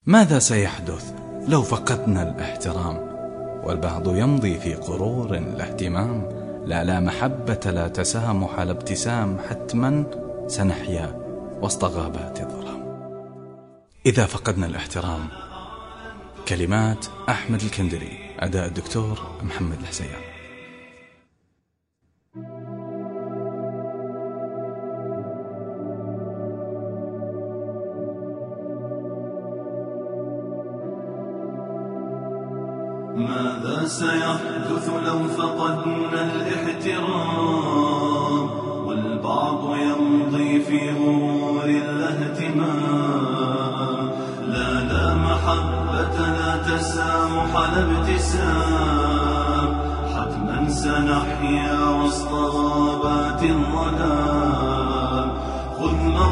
ماذا سيحدث لو فقدنا الاحترام؟ والبعض يمضي في قرور لا اهتمام، لا محبة لا تسامح لا ابتسام، حتما سنحيا وسط غابات الظلام. إذا فقدنا الاحترام. كلمات أحمد الكندري، أداء الدكتور محمد الحسيان. ماذا سيحدث لو فقدنا الاحترام؟ والبعض يمضي في غرور لا اهتمام، لا محبة لا تسامح لا ابتسام، حتما سنحيا وسط غابات الظلام. خذ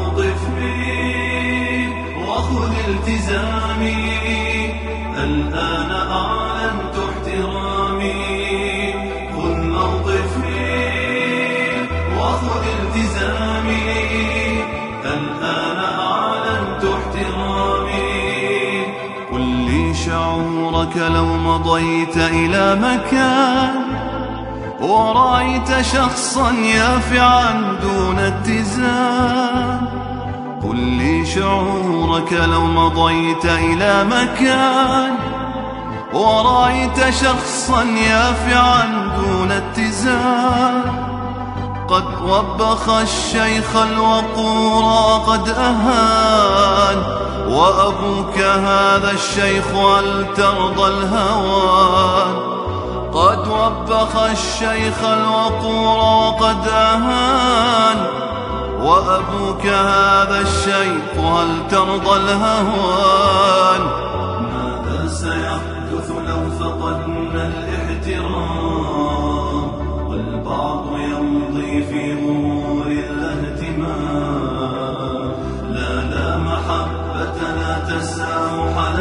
موقفي وخذ التزامي، الآن أعلنت احترامي. خذ موقفي وخذ التزامي، الآن أعلنت احترامي. قل لي شعورك لو مضيت إلى مكان ورأيت شخصا يافعا دون اتزان. قل لي شعورك لو مضيت إلى مكان ورأيت شخصا يافعا دون اتزان. قد وبخ الشيخ الوقورا قد أهان، وأبوك هذا الشيخ هل ترضى الهوان. قد وبخ الشيخ الوقورا قد أهان، وأبوك هذا الشيخ هل ترضى الهوان. ماذا سيحدث لو فقدنا الاحترام؟ والبعض يمضي في غرور لا اهتمام، لا محبة لا تسامح لا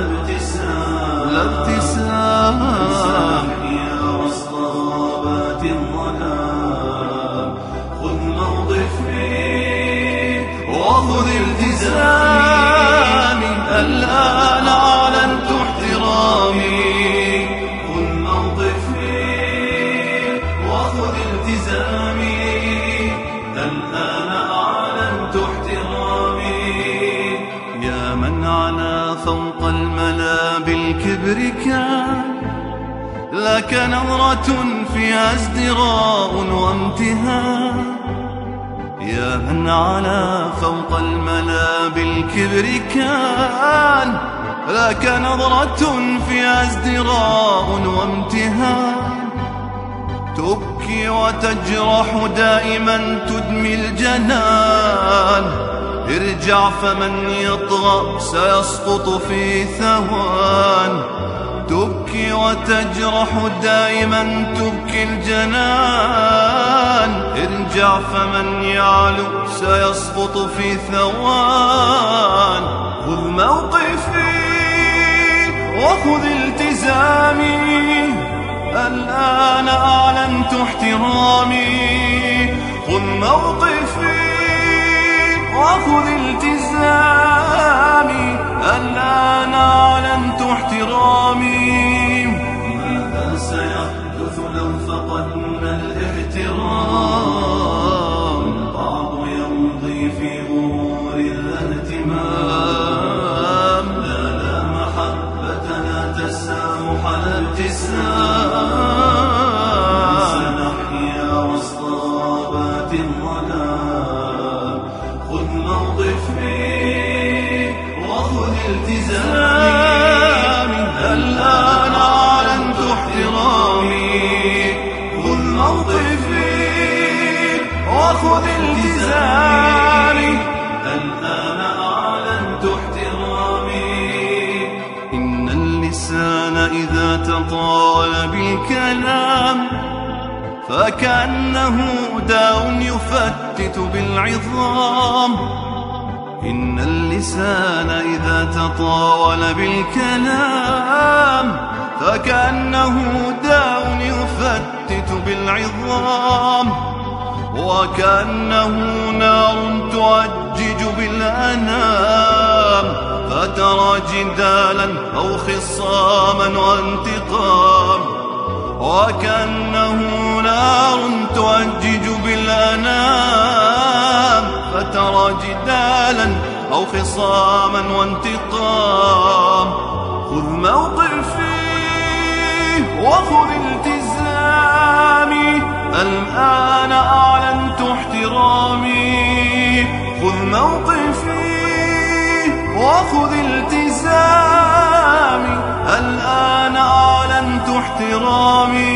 ابتسام، سنحيا وسط غابات الظلام. خذ موقفي وخذ التزامي، الآن أعلنت احترامي. خذ موقفي وخذ التزامي، الآن أعلنت احترامي. يا من علا فوق الملا بالكبر كان لك نظرة فيها ازدراء وامتهان. يا من علا فوق الملا بالكبر كان لك نظرة فيها ازدراء وامتهان. تبكي وتجرح دائما تدمي الجنان. ارجع فمن يطغى سيسقط في ثوان. تبكي وتجرح دائما تبكي الجنان. ارجع فمن يعلو سيسقط في ثوان. خذ موقفي وخذ التزامي، الآن أعلنت احترامي. خذ موقفي وخذ التزامي، الآن أعلنت احترامي. ماذا سيحدث لو فقدنا الاحترام؟ البعض يمضي في غرور لا اهتمام، لا محبة لا تسامح لا ابتسام، سنحيا وسط غابات الظلام. خذ موقفي وخذ التزامي، الآن أعلنت احترامي. خذ موقفي وخذ التزامي، الآن أعلنت احترامي. إن اللسان إذا تطاول بالكلام فكأنه داء يفتت بالعظام. إن اللسان إذا تطاول بالكلام فكأنه داء يفتت بالعظام. وكأنه نار تؤجج بالأنام، فترى جدالا أو خصاما وانتقام، وكأنه نار تؤجج بالأنام. فترى جدالا أو خصاما وانتقام، خذ موقفي وخذ التزامي، الآن أعلنت احترامي. خذ موقفي وخذ التزامي، الآن أعلنت احترامي.